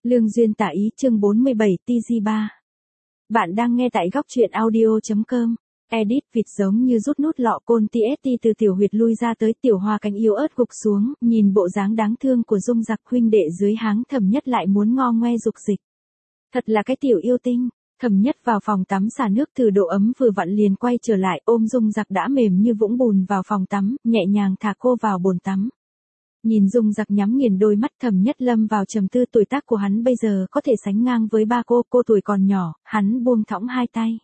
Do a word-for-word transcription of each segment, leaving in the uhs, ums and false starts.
Lương duyên tả ý chương bốn mươi bảy T G ba. Bạn đang nghe tại góc truyện audio.com. Edit vịt giống như rút nút lọ côn tê ét tê từ tiểu huyệt lui ra tới, tiểu hoa cánh yếu ớt gục xuống, nhìn bộ dáng đáng thương của Dung Giặc huynh đệ dưới háng Thẩm Nhất lại muốn ngo ngoe dục dịch. Thật là cái tiểu yêu tinh. Thẩm Nhất vào phòng tắm xả nước thử độ ấm vừa vặn liền quay trở lại ôm Dung Giặc đã mềm như vũng bùn vào phòng tắm, nhẹ nhàng thả cô vào bồn tắm. Nhìn Dung Giặc nhắm nghiền đôi mắt, Thẩm Nhất lâm vào trầm tư, tuổi tác của hắn bây giờ có thể sánh ngang với ba cô, cô tuổi còn nhỏ, hắn buông thõng hai tay.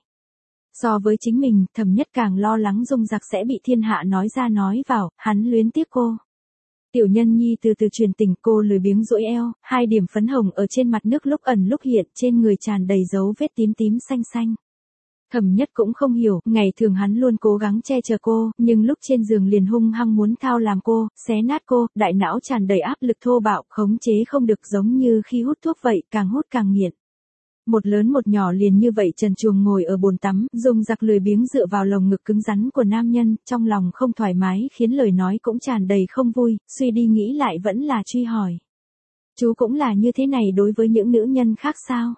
So với chính mình, Thẩm Nhất càng lo lắng Dung Giặc sẽ bị thiên hạ nói ra nói vào, hắn luyến tiếc cô. Tiểu nhân nhi từ từ truyền tình, cô lười biếng duỗi eo, hai điểm phấn hồng ở trên mặt nước lúc ẩn lúc hiện, trên người tràn đầy dấu vết tím tím xanh xanh. Thẩm Nhất cũng không hiểu, ngày thường hắn luôn cố gắng che chở cô, nhưng lúc trên giường liền hung hăng muốn thao làm cô, xé nát cô, đại não tràn đầy áp lực thô bạo, khống chế không được, giống như khi hút thuốc vậy, càng hút càng nghiện. Một lớn một nhỏ liền như vậy trần truồng ngồi ở bồn tắm, Dung Giặc lười biếng dựa vào lồng ngực cứng rắn của nam nhân, trong lòng không thoải mái khiến lời nói cũng tràn đầy không vui, suy đi nghĩ lại vẫn là truy hỏi. Chú cũng là như thế này đối với những nữ nhân khác sao?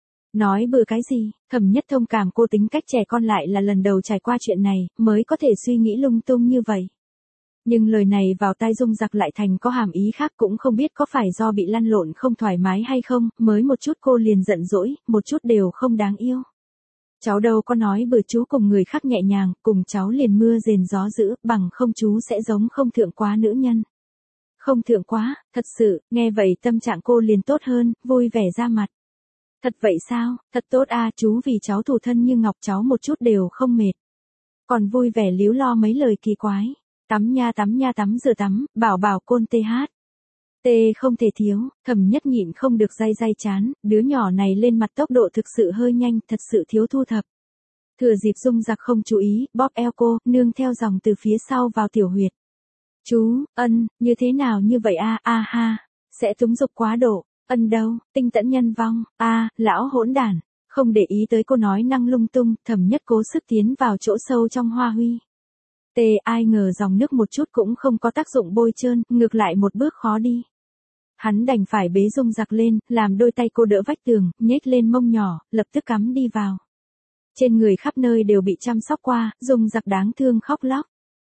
Nói bừa cái gì? Thẩm Nhất thông cảm cô tính cách trẻ con, lại là lần đầu trải qua chuyện này, mới có thể suy nghĩ lung tung như vậy. Nhưng lời này vào tai Dung Giặc lại thành có hàm ý khác, cũng không biết có phải do bị lăn lộn không thoải mái hay không, mới một chút cô liền giận dỗi, một chút đều không đáng yêu. Cháu đâu có nói bừa, chú cùng người khác nhẹ nhàng, cùng cháu liền mưa rền gió dữ, bằng không chú sẽ giống không thượng quá nữ nhân. Không thượng quá, thật sự, nghe vậy tâm trạng cô liền tốt hơn, vui vẻ ra mặt. Thật vậy sao, thật tốt a, chú vì cháu thủ thân như ngọc, cháu một chút đều không mệt. Còn vui vẻ líu lo mấy lời kỳ quái. Tắm nha tắm nha tắm rửa tắm, bảo bảo côn tê hát. Tê không thể thiếu, Thẩm Nhất nhịn không được day day chán, đứa nhỏ này lên mặt tốc độ thực sự hơi nhanh, thật sự thiếu thu thập. Thừa dịp Dung Giặc không chú ý, bóp eo cô, nương theo dòng từ phía sau vào tiểu huyệt. Chú, ân, như thế nào như vậy a, a ha, sẽ túng dục quá độ. Ân đâu, tinh tẫn nhân vong, a, à, lão hỗn đản. Không để ý tới cô nói năng lung tung, Thẩm Nhất cố sức tiến vào chỗ sâu trong hoa huy. Tê, ai ngờ dòng nước một chút cũng không có tác dụng bôi trơn, ngược lại một bước khó đi. Hắn đành phải bế Dung Giặc lên, làm đôi tay cô đỡ vách tường, nhếch lên mông nhỏ, lập tức cắm đi vào. Trên người khắp nơi đều bị chăm sóc qua, Dung Giặc đáng thương khóc lóc.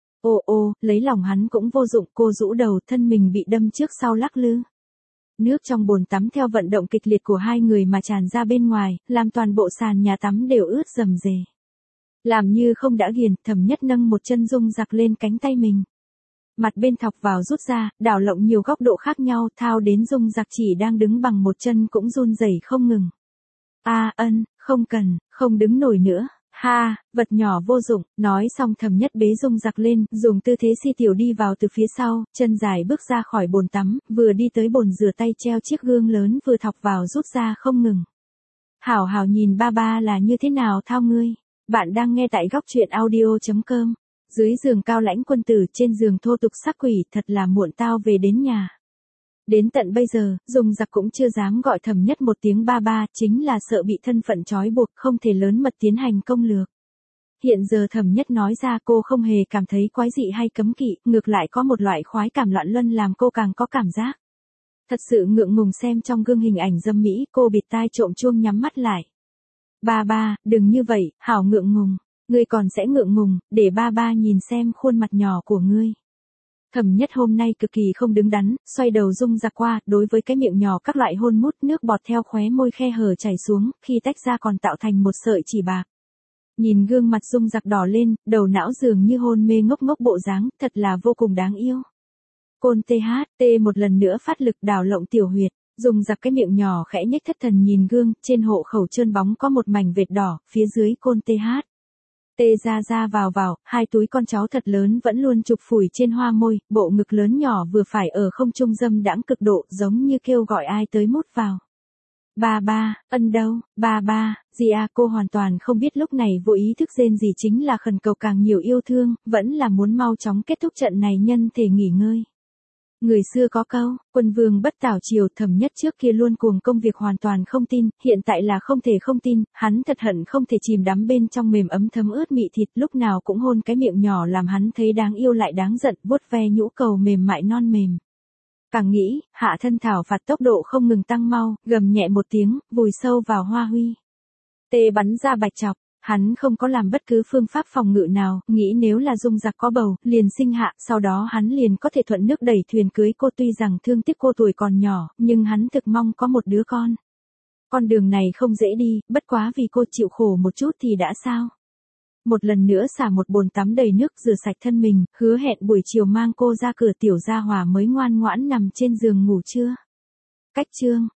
Ô ô, lấy lòng hắn cũng vô dụng, cô rũ đầu, thân mình bị đâm trước sau lắc lư. Nước trong bồn tắm theo vận động kịch liệt của hai người mà tràn ra bên ngoài, làm toàn bộ sàn nhà tắm đều ướt rầm rề. Làm như không đã ghiền, Thẩm Nhất nâng một chân Dung Giặc lên cánh tay mình. Mặt bên thọc vào rút ra, đảo lộn nhiều góc độ khác nhau, thao đến Dung Giặc chỉ đang đứng bằng một chân cũng run rẩy không ngừng. A ân, không cần, không đứng nổi nữa. Ha, vật nhỏ vô dụng, nói xong Thẩm Nhất bế Dung Giặc lên, dùng tư thế si tiểu đi vào từ phía sau, chân dài bước ra khỏi bồn tắm, vừa đi tới bồn rửa tay treo chiếc gương lớn vừa thọc vào rút ra không ngừng. Hảo hảo nhìn ba ba là như thế nào thao ngươi. Bạn đang nghe tại góc truyện audio.com. Dưới giường cao lãnh quân tử, trên giường thô tục sắc quỷ, thật là muộn tao về đến nhà. Đến tận bây giờ, Dung Giặc cũng chưa dám gọi Thẩm Nhất một tiếng ba ba, chính là sợ bị thân phận trói buộc, không thể lớn mật tiến hành công lược. Hiện giờ Thẩm Nhất nói ra, cô không hề cảm thấy quái dị hay cấm kỵ, ngược lại có một loại khoái cảm loạn luân làm cô càng có cảm giác. Thật sự ngượng ngùng xem trong gương hình ảnh dâm mỹ, cô bịt tai trộm chuông nhắm mắt lại. Ba ba, đừng như vậy, hảo ngượng ngùng, ngươi còn sẽ ngượng ngùng, để ba ba nhìn xem khuôn mặt nhỏ của ngươi. Thẩm Nhất hôm nay cực kỳ không đứng đắn, xoay đầu Dung Giặc qua, đối với cái miệng nhỏ các loại hôn mút, nước bọt theo khóe môi khe hở chảy xuống, khi tách ra còn tạo thành một sợi chỉ bạc. Nhìn gương mặt Dung Giặc đỏ lên, đầu não dường như hôn mê ngốc ngốc bộ dáng, thật là vô cùng đáng yêu. Côn tê hát, tê một lần nữa phát lực đảo lộng tiểu huyệt. Dung Giặc cái miệng nhỏ khẽ nhếch thất thần nhìn gương, trên hộ khẩu trơn bóng có một mảnh vệt đỏ, phía dưới côn tê hát. Tê ra ra vào vào, hai túi con cháu thật lớn vẫn luôn chụp phủi trên hoa môi, bộ ngực lớn nhỏ vừa phải ở không trung dâm đãng cực độ, giống như kêu gọi ai tới mút vào. Ba ba, ân đâu, ba ba, gì à, cô hoàn toàn không biết lúc này vô ý thức rên gì chính là khẩn cầu càng nhiều yêu thương, vẫn là muốn mau chóng kết thúc trận này nhân thể nghỉ ngơi. Người xưa có câu, quân vương bất tảo triều, Thẩm Nhất trước kia luôn cuồng công việc hoàn toàn không tin, hiện tại là không thể không tin, hắn thật hận không thể chìm đắm bên trong mềm ấm thấm ướt mị thịt, lúc nào cũng hôn cái miệng nhỏ làm hắn thấy đáng yêu lại đáng giận, vuốt ve nhũ cầu mềm mại non mềm. Càng nghĩ, hạ thân thảo phạt tốc độ không ngừng tăng mau, gầm nhẹ một tiếng, vùi sâu vào Hoa Huy. Tê bắn ra bạch chọc, hắn không có làm bất cứ phương pháp phòng ngự nào, nghĩ nếu là Dung giặc có bầu, liền sinh hạ, sau đó hắn liền có thể thuận nước đẩy thuyền cưới cô. Tuy rằng thương tiếc cô tuổi còn nhỏ, nhưng hắn thực mong có một đứa con. Con đường này không dễ đi, bất quá vì cô chịu khổ một chút thì đã sao. Một lần nữa xả một bồn tắm đầy nước rửa sạch thân mình, hứa hẹn buổi chiều mang cô ra cửa. Tiểu Gia Hòa mới ngoan ngoãn nằm trên giường ngủ trưa. Cách chương